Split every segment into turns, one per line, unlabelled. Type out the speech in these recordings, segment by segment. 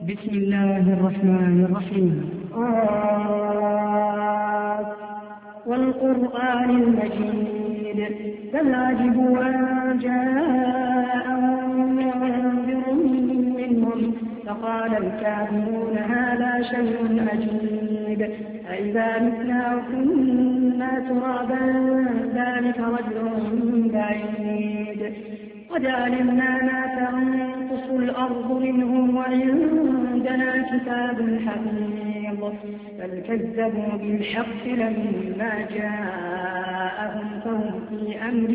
بسم الله الرحمن الرحيم.
والقرآن المجيد بل عجبوا أن جاءهم منذر منهم فقال الكافرون هذا شيء عجيب أإذا متنا وكنا ترابا ذلك رجل بعيد قد علمنا ما تنقص الأرض منهم وعندنا كتاب حفيظ بل كذبوا بالحق لما جاءهم فهم في أمر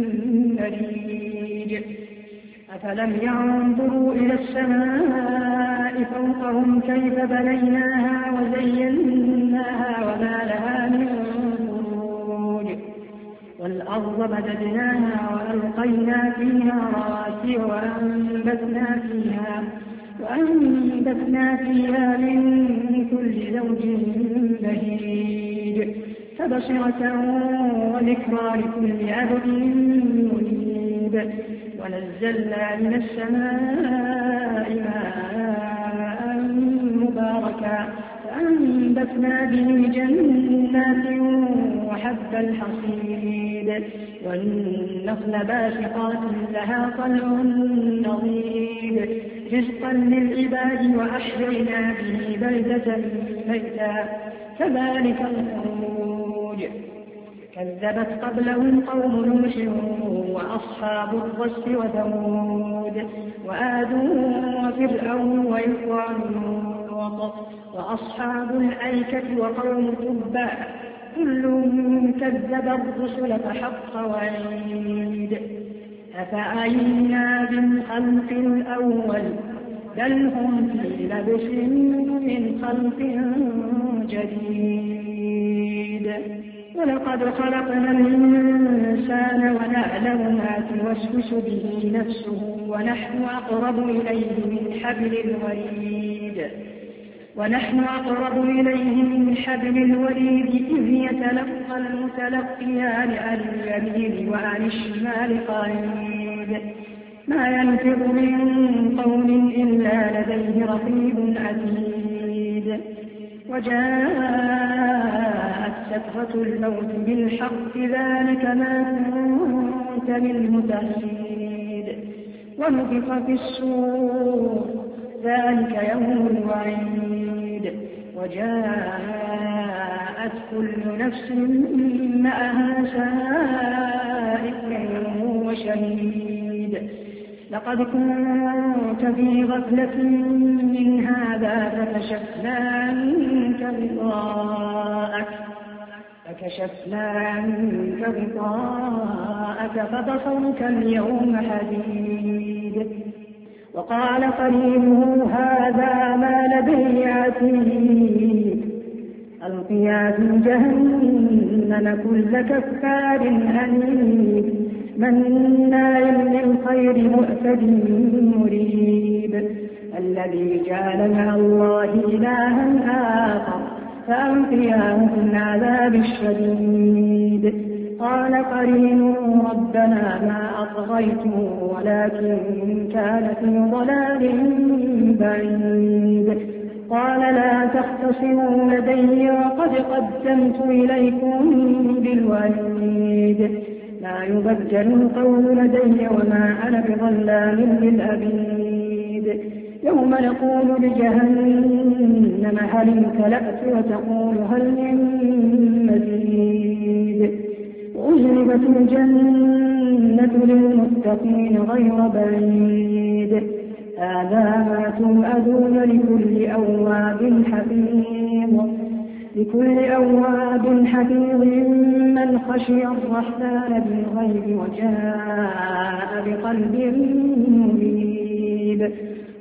مريج أفلم ينظروا إلى السماء فوقهم كيف بنيناها وزيناها وما لها من فروج والأرض مددناها وألقينا فيها رواسي وأنبتنا فيها من كل زوج بهيج تبصرة وذكرى لكل عبد منيب ونزلنا من السماء ماء مباركا فأنبتنا به جنات وحب الحصيد والنخل باسقات لها طلع نضيد رزقا للعباد وأحيينا به بلدة ميتا كذلك الخروج كذبت قبلهم قوم نوح وأصحاب الرس وثمود وآد وفرعون وإخوان لوط وأصحاب الأيكة وقوم تبع كل كذب الرسل فحق وعيد أفعينا بالخلق الأول بل هم في لبس من خلق جديد ولقد خلقنا الإنسان ونعلم ما توسوس به نفسه ونحن أقرب إليه من حبل الوريد إذ يتلقى المتلقيان عن اليمين وعن الشمال قعيد ما يلفظ من قول إلا لديه رقيب عتيد وجاءت سكرة الموت بالحق ذلك ما كنت منه تحيد ونفخ في الصور ذلك يوم الوعيد وجاءت كل نفس معها سائق وشهيد لقد كنت في غفلة من هذا فكشفنا عنك غطاءك فبصرك اليوم حديد وقال قرينه هذا ما لدي عتيد ألقيا في جهنم كل كفار عنيد مناع للخير معتد مريب الذي جعل مع الله إلها آخر فألقياه في العذاب الشديد قال قرينه ربنا ما أطغيته ولكن كان في ضلال بعيد قال لا تختصموا لدي وقد قدمت إليكم بالوعيد لا يبدل القول لدي وما أنا بظلام للعبيد يوم نقول لجهنم هل امتلأت وتقول هل من مزيد وأزلفت الجنة للمتقين غير بعيد هذا ما توعدون لكل أواب حفيظ من خشي الرحمن بالغيب وجاء بقلب منيب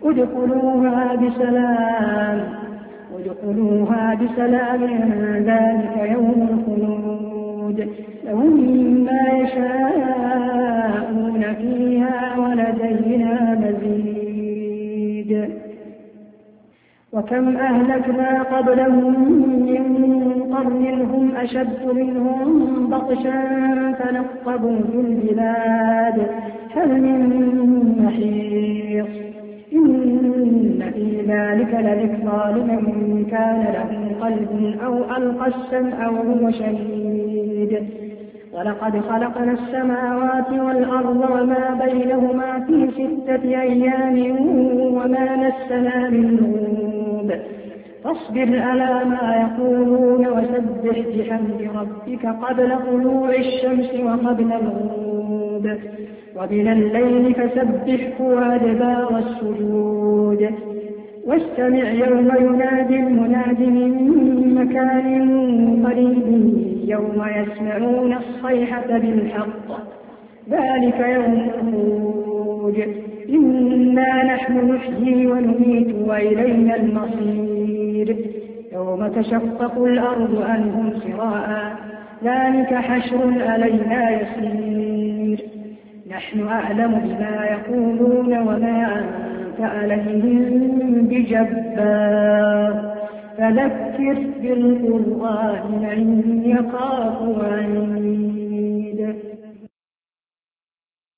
ادخلوها بسلام ذلك يوم الخلود لهم ما يشاءون فيها ولدينا مزيد وكم أهلكنا قبلهم من قرن هم أشد منهم بطشا فنقبوا في البلاد هل من محيص إن في ذلك لذكرى لمن كان له قلب أو ألقى السمع وهو شهيد ولقد خلقنا السماوات والأرض وما بينهما في 6 أيام وما مسنا من لغوب فاصبر على ما يقولون وسبح بحمد ربك قبل طلوع الشمس وقبل الغروب ومن الليل فسبحه وأدبار السجود واستمع يوم ينادي المناد من مكان قريب يوم يسمعون الصيحة بالحق ذلك يوم الخروج إنا نحن نحيي ونميت وإلينا المصير يوم تشقق الأرض عنهم سراء ذلك حشر علينا يسير نحن أعلم بما يقولون وما أنت عليهم بجبار فذكر بالقرآن من يخاف وعيد